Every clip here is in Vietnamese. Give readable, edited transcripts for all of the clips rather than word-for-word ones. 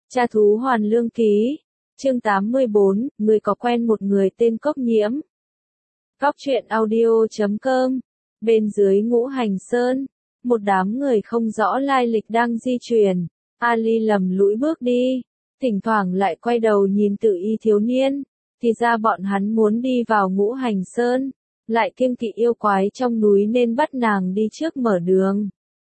Tra thú hoàn lương ký. Chương 84, người có quen một người tên Cốc Nhiễm. Góc truyện audio.com. Bên dưới Ngũ Hành Sơn, một đám người không rõ lai lịch đang di chuyển. Ali lầm lũi bước đi, thỉnh thoảng lại quay đầu nhìn Tự Y thiếu niên, thì ra bọn hắn muốn đi vào Ngũ Hành Sơn, lại kiêng kỵ yêu quái trong núi nên bắt nàng đi trước mở đường.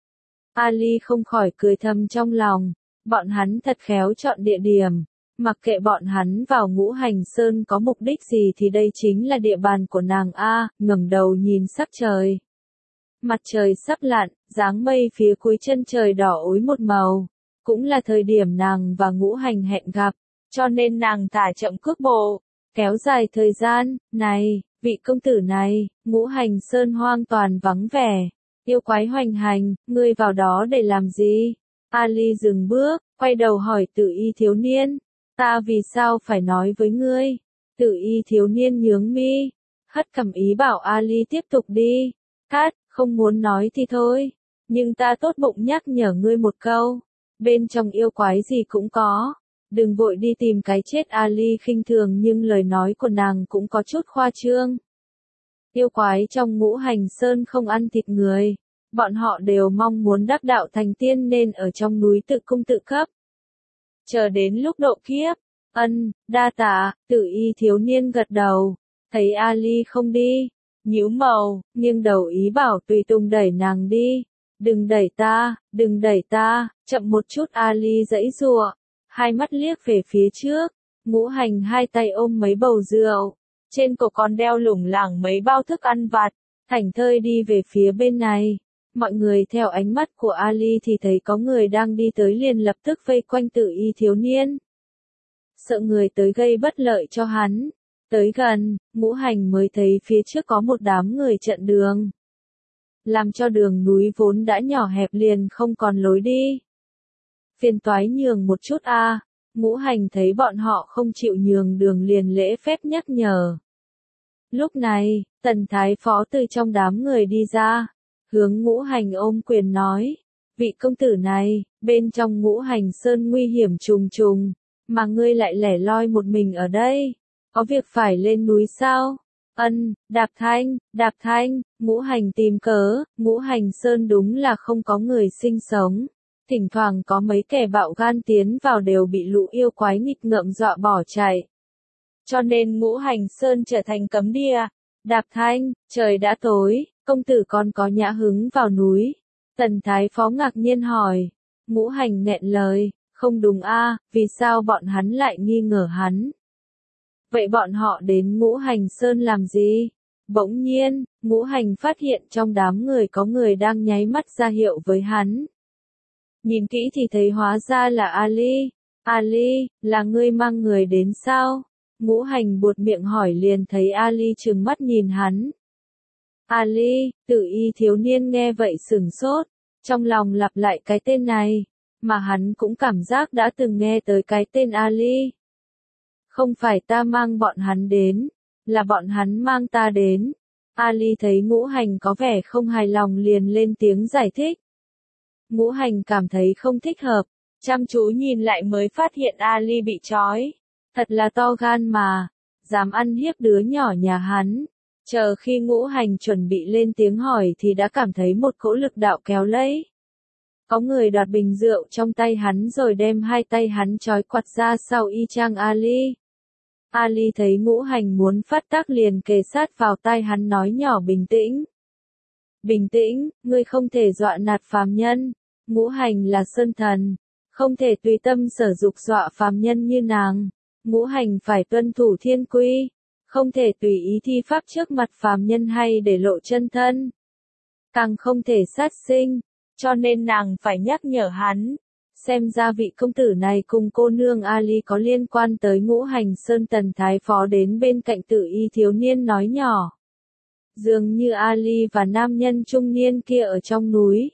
Ali không khỏi cười thầm trong lòng, bọn hắn thật khéo chọn địa điểm, mặc kệ bọn hắn vào Ngũ Hành Sơn có mục đích gì thì đây chính là địa bàn của nàng a. Ngẩng đầu nhìn sắc trời. Mặt trời sắp lặn, dáng mây phía cuối chân trời đỏ ối một màu, cũng là thời điểm nàng và Ngũ Hành hẹn gặp, cho nên nàng thả chậm cước bộ, kéo dài thời gian. Này, vị công tử này, Ngũ Hành Sơn hoang toàn vắng vẻ, yêu quái hoành hành, ngươi vào đó để làm gì? Ali dừng bước, quay đầu hỏi Tự Y thiếu niên, ta vì sao phải nói với ngươi? Tự Y thiếu niên nhướng mi, hất cằm ý bảo Ali tiếp tục đi. Cát, không muốn nói thì thôi, nhưng ta tốt bụng nhắc nhở ngươi một câu, bên trong yêu quái gì cũng có, đừng vội đi tìm cái chết. Ali khinh thường nhưng lời nói của nàng cũng có chút khoa trương. Yêu quái trong Ngũ Hành Sơn không ăn thịt người, bọn họ đều mong muốn đắc đạo thành tiên nên ở trong núi tự cung tự cấp. Chờ đến lúc độ kiếp, đa tạ. Tự Y thiếu niên gật đầu, thấy Ali không đi, nhíu mày, nghiêng đầu ý bảo tùy tùng đẩy nàng đi. Đừng đẩy ta, chậm một chút. Ali giãy giụa, hai mắt liếc về phía trước. Ngũ Hành hai tay ôm mấy bầu rượu, trên cổ còn đeo lủng lẳng mấy bao thức ăn vặt, thảnh thơi đi về phía bên này. Mọi người theo ánh mắt của Ali thì thấy có người đang đi tới liền lập tức vây quanh Tự Y thiếu niên. Sợ người tới gây bất lợi cho hắn. Tới gần, Ngũ Hành mới thấy phía trước có một đám người chặn đường, làm cho đường núi vốn đã nhỏ hẹp liền không còn lối đi. Phiền toái nhường một chút a. Ngũ Hành thấy bọn họ không chịu nhường đường liền lễ phép nhắc nhở. Lúc này, Tần Thái Phó từ trong đám người đi ra, hướng Ngũ Hành ôm quyền nói, vị công tử này, bên trong Ngũ Hành Sơn nguy hiểm trùng trùng, mà ngươi lại lẻ loi một mình ở đây, có việc phải lên núi sao? Đạp thanh, Ngũ Hành tìm cớ. Ngũ Hành Sơn đúng là không có người sinh sống, thỉnh thoảng có mấy kẻ bạo gan tiến vào đều bị lũ yêu quái nghịch ngợm dọa bỏ chạy. Cho nên Ngũ Hành Sơn trở thành cấm địa. Đạp thanh, trời đã tối, công tử còn có nhã hứng vào núi? Tần Thái Phó ngạc nhiên hỏi. Ngũ Hành nghẹn lời, không đúng a, vì sao bọn hắn lại nghi ngờ hắn? Vậy bọn họ đến Ngũ Hành Sơn làm gì? Bỗng nhiên, Ngũ Hành phát hiện trong đám người có người đang nháy mắt ra hiệu với hắn. Nhìn kỹ thì thấy hóa ra là Ali. Ali, là ngươi mang người đến sao? Ngũ Hành buột miệng hỏi liền thấy Ali trừng mắt nhìn hắn. Ali. Tự Y thiếu niên nghe vậy sửng sốt, trong lòng lặp lại cái tên này, mà hắn cũng cảm giác đã từng nghe tới cái tên Ali. Không phải ta mang bọn hắn đến, là bọn hắn mang ta đến. Ali thấy Ngũ Hành có vẻ không hài lòng liền lên tiếng giải thích. Ngũ Hành cảm thấy không thích hợp, chăm chú nhìn lại mới phát hiện Ali bị trói. Thật là to gan mà, dám ăn hiếp đứa nhỏ nhà hắn. Chờ khi Ngũ Hành chuẩn bị lên tiếng hỏi thì đã cảm thấy một cỗ lực đạo kéo lấy. Có người đoạt bình rượu trong tay hắn rồi đem hai tay hắn trói quặt ra sau y chang Ali. Ali thấy Ngũ Hành muốn phát tác liền kề sát vào tai hắn nói nhỏ bình tĩnh. Bình tĩnh, ngươi không thể dọa nạt phàm nhân. Ngũ Hành là sơn thần, không thể tùy tâm sở dục dọa phàm nhân như nàng. Ngũ Hành phải tuân thủ thiên quy, không thể tùy ý thi pháp trước mặt phàm nhân hay để lộ chân thân. Càng không thể sát sinh, cho nên nàng phải nhắc nhở hắn. Xem ra vị công tử này cùng cô nương Ali có liên quan tới Ngũ Hành Sơn. Tần Thái Phó đến bên cạnh Tự Y thiếu niên nói nhỏ. Dường như Ali và nam nhân trung niên kia ở trong núi.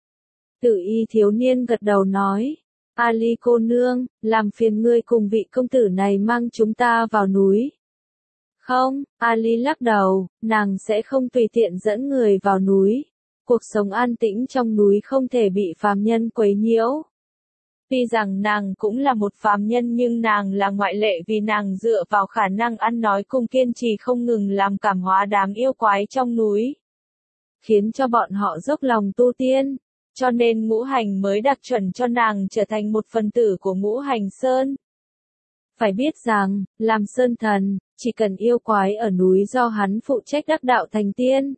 Tự Y thiếu niên gật đầu nói. Ali cô nương, làm phiền ngươi cùng vị công tử này mang chúng ta vào núi. Không, Ali lắc đầu, nàng sẽ không tùy tiện dẫn người vào núi. Cuộc sống an tĩnh trong núi không thể bị phàm nhân quấy nhiễu. Tuy rằng nàng cũng là một phàm nhân nhưng nàng là ngoại lệ vì nàng dựa vào khả năng ăn nói cùng kiên trì không ngừng làm cảm hóa đám yêu quái trong núi, khiến cho bọn họ dốc lòng tu tiên, cho nên ngũ hành mới đặc chuẩn cho nàng trở thành một phần tử của ngũ hành sơn. Phải biết rằng, làm sơn thần, chỉ cần yêu quái ở núi do hắn phụ trách đắc đạo thành tiên,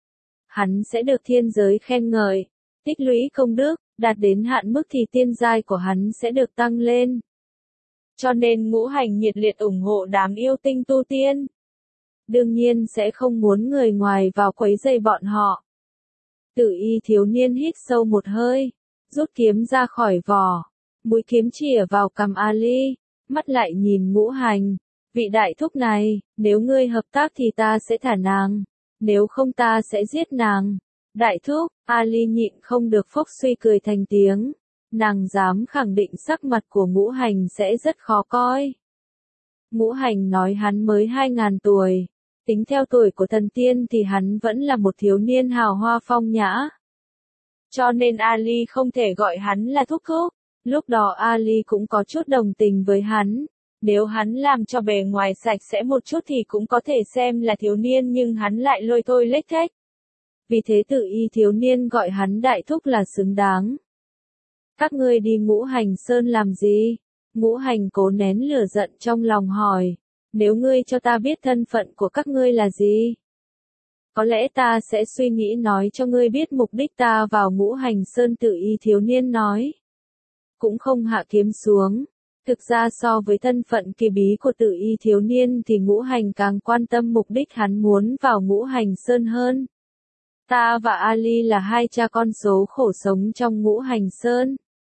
hắn sẽ được thiên giới khen ngợi, tích lũy công đức, đạt đến hạn mức thì tiên giai của hắn sẽ được tăng lên. Cho nên ngũ hành nhiệt liệt ủng hộ đám yêu tinh tu tiên. Đương nhiên sẽ không muốn người ngoài vào quấy rầy bọn họ. Tử y thiếu niên hít sâu một hơi, rút kiếm ra khỏi vỏ, mũi kiếm chĩa vào cằm Ali, mắt lại nhìn ngũ hành. Vị đại thúc này, nếu ngươi hợp tác thì ta sẽ thả nàng, nếu không ta sẽ giết nàng. Đại thúc, Ali nhịn không được phốc suy cười thành tiếng, nàng dám khẳng định sắc mặt của ngũ hành sẽ rất khó coi. Ngũ hành nói hắn mới 2000 tuổi, tính theo tuổi của thần tiên thì hắn vẫn là một thiếu niên hào hoa phong nhã. Cho nên Ali không thể gọi hắn là thúc thúc, lúc đó Ali cũng có chút đồng tình với hắn. Nếu hắn làm cho bề ngoài sạch sẽ một chút thì cũng có thể xem là thiếu niên nhưng hắn lại lôi thôi lếch thếch. Vì thế Tử y thiếu niên gọi hắn đại thúc là xứng đáng. Các ngươi đi ngũ hành sơn làm gì? Ngũ hành cố nén lửa giận trong lòng hỏi. Nếu ngươi cho ta biết thân phận của các ngươi là gì? Có lẽ ta sẽ suy nghĩ nói cho ngươi biết mục đích ta vào ngũ hành sơn. Tử y thiếu niên nói. Cũng không hạ kiếm xuống. Thực ra so với thân phận kỳ bí của Tử y thiếu niên thì ngũ hành càng quan tâm mục đích hắn muốn vào ngũ hành sơn hơn. Ta và Ali là hai cha con số khổ sống trong ngũ hành sơn.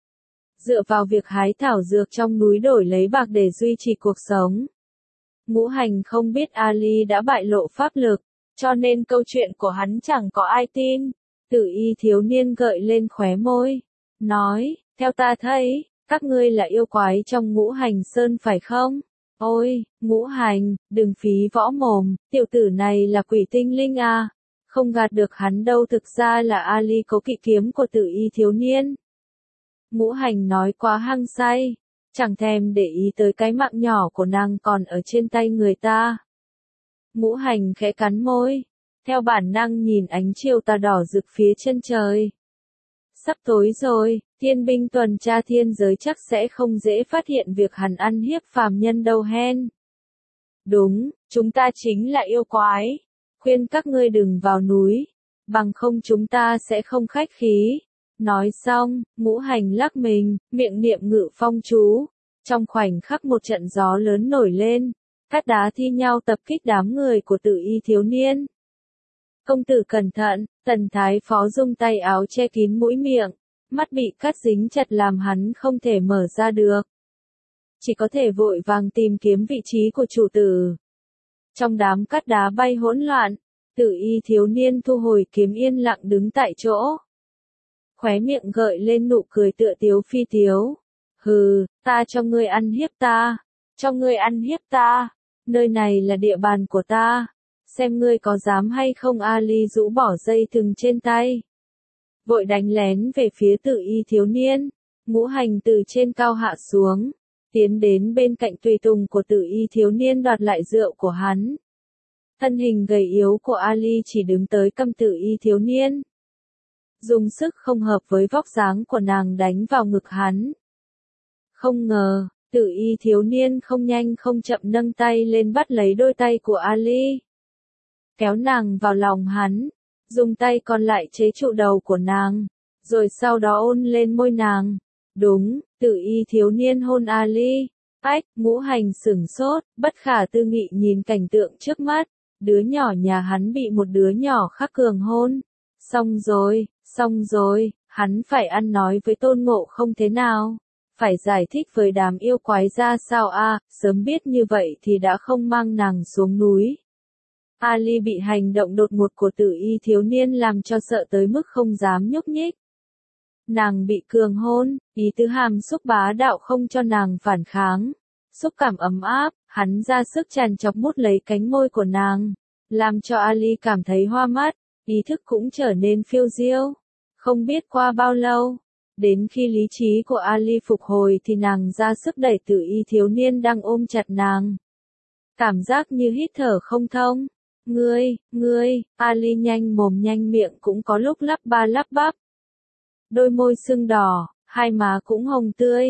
Dựa vào việc hái thảo dược trong núi đổi lấy bạc để duy trì cuộc sống. Ngũ hành không biết Ali đã bại lộ pháp lực, cho nên câu chuyện của hắn chẳng có ai tin. Tử y thiếu niên gợi lên khóe môi, nói, theo ta thấy, các ngươi là yêu quái trong ngũ hành sơn phải không? Ôi, ngũ hành, đừng phí võ mồm, tiểu tử này là quỷ tinh linh à? Không gạt được hắn đâu, thực ra là Ali có kỵ kiếm của Tử y thiếu niên. Ngũ hành nói quá hăng say, chẳng thèm để ý tới cái mạng nhỏ của nàng còn ở trên tay người ta. Ngũ hành khẽ cắn môi, theo bản năng nhìn ánh chiều tà đỏ rực phía chân trời. Sắp tối rồi, thiên binh tuần tra thiên giới chắc sẽ không dễ phát hiện việc hắn ăn hiếp phàm nhân đâu hen. Đúng, chúng ta chính là yêu quái. Khuyên các ngươi đừng vào núi, bằng không chúng ta sẽ không khách khí. Nói xong, ngũ hành lắc mình, miệng niệm ngự phong chú. Trong khoảnh khắc một trận gió lớn nổi lên, cát đá thi nhau tập kích đám người của Tử y thiếu niên. Công tử cẩn thận, Tần Thái Phó dùng tay áo che kín mũi miệng, mắt bị cát dính chặt làm hắn không thể mở ra được. Chỉ có thể vội vàng tìm kiếm vị trí của chủ tử. Trong đám cát đá bay hỗn loạn, Tử y thiếu niên thu hồi kiếm yên lặng đứng tại chỗ. Khóe miệng gợi lên nụ cười tựa tiếu phi tiếu. Hừ, ta cho ngươi ăn hiếp ta. Cho ngươi ăn hiếp ta. Nơi này là địa bàn của ta. Xem ngươi có dám hay không. Ali rũ bỏ dây thừng trên tay. Vội đánh lén về phía Tử y thiếu niên. Ngũ hành từ trên cao hạ xuống. Tiến đến bên cạnh tùy tùng của Tử y thiếu niên đoạt lại rượu của hắn. Thân hình gầy yếu của Ali chỉ đứng tới cằm Tử y thiếu niên. Dùng sức không hợp với vóc dáng của nàng đánh vào ngực hắn. Không ngờ, Tử y thiếu niên không nhanh không chậm nâng tay lên bắt lấy đôi tay của Ali. Kéo nàng vào lòng hắn, dùng tay còn lại chế trụ đầu của nàng, rồi sau đó ôn lên môi nàng. Đúng, Tử y thiếu niên hôn Ali. Ách, ngũ hành sửng sốt, bất khả tư nghị nhìn cảnh tượng trước mắt. Đứa nhỏ nhà hắn bị một đứa nhỏ khác cường hôn. Xong rồi, hắn phải ăn nói với Tôn Ngộ Không thế nào? Phải giải thích với đám yêu quái ra sao a? Sớm biết như vậy thì đã không mang nàng xuống núi. Ali bị hành động đột ngột của Tử y thiếu niên làm cho sợ tới mức không dám nhúc nhích. Nàng bị cường hôn, ý tứ hàm xúc bá đạo không cho nàng phản kháng. Xúc cảm ấm áp, hắn ra sức tràn chọc mút lấy cánh môi của nàng, làm cho Ali cảm thấy hoa mắt, ý thức cũng trở nên phiêu diêu. Không biết qua bao lâu, Đến khi lý trí của Ali phục hồi thì nàng ra sức đẩy Tử Y thiếu niên đang ôm chặt nàng. Cảm giác như hít thở không thông. Ngươi, Ali nhanh mồm nhanh miệng cũng có lúc lắp ba lắp bắp. Đôi môi sưng đỏ, hai má cũng hồng tươi.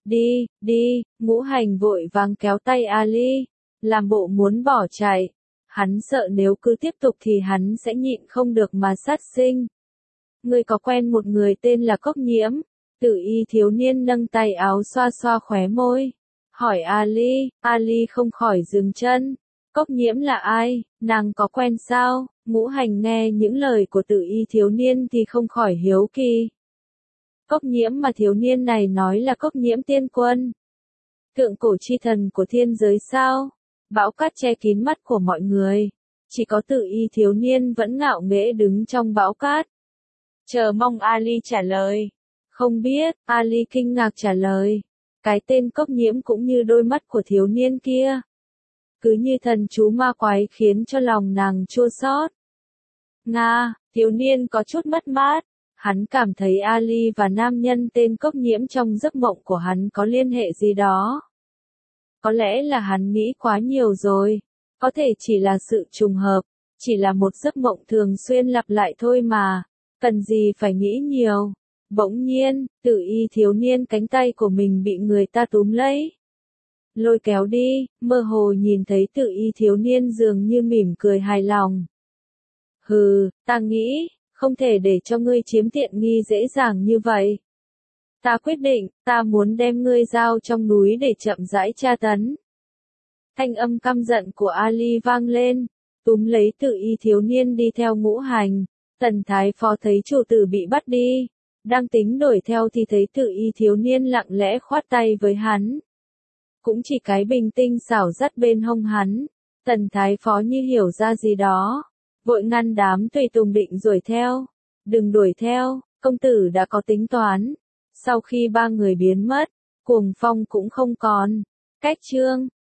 Đi, Ngũ Hành vội vàng kéo tay Ali, làm bộ muốn bỏ chạy. Hắn sợ nếu cứ tiếp tục thì hắn sẽ nhịn không được mà sát sinh. Ngươi có quen một người tên là Cốc Nhiễm? Tử Y thiếu niên nâng tay áo xoa xoa khóe môi. Hỏi Ali không khỏi dừng chân. Cốc Nhiễm là ai, nàng có quen sao? Ngũ Hành nghe những lời của Tử Y thiếu niên thì không khỏi hiếu kỳ. Cốc Nhiễm mà thiếu niên này nói là Cốc Nhiễm tiên quân. Thượng cổ chi thần của thiên giới sao? Bão cát che kín mắt của mọi người. Chỉ có Tử Y thiếu niên vẫn ngạo nghễ đứng trong bão cát. Chờ mong Ali trả lời. Không biết, Ali kinh ngạc trả lời. Cái tên Cốc Nhiễm cũng như đôi mắt của thiếu niên kia. Cứ như thần chú ma quái khiến cho lòng nàng chua xót. Nga, thiếu niên có chút mất mát. Hắn cảm thấy Ali và nam nhân tên Cốc Nhiễm trong giấc mộng của hắn có liên hệ gì đó. Có lẽ là hắn nghĩ quá nhiều rồi. Có thể chỉ là sự trùng hợp. Chỉ là một giấc mộng thường xuyên lặp lại thôi mà. Cần gì phải nghĩ nhiều. Bỗng nhiên, Tử Y thiếu niên cánh tay của mình bị người ta túm lấy. Lôi kéo đi, mơ hồ nhìn thấy Tử Y thiếu niên dường như mỉm cười hài lòng. Hừ, ta nghĩ, không thể để cho ngươi chiếm tiện nghi dễ dàng như vậy. Ta quyết định, ta muốn đem ngươi giao trong núi để chậm rãi tra tấn. Thanh âm căm giận của Ali vang lên, túm lấy Tử Y thiếu niên đi theo Ngũ Hành. Tần Thái Phó thấy chủ tử bị bắt đi, đang tính đuổi theo thì thấy Tử Y thiếu niên lặng lẽ khoát tay với hắn. Cũng chỉ cái bình tinh xảo dắt bên hông hắn, Tần Thái Phó như hiểu ra gì đó, vội ngăn đám tùy tùng định đuổi theo. Đừng đuổi theo, công tử đã có tính toán. Sau khi ba người biến mất, Cuồng Phong cũng không còn. Cách chương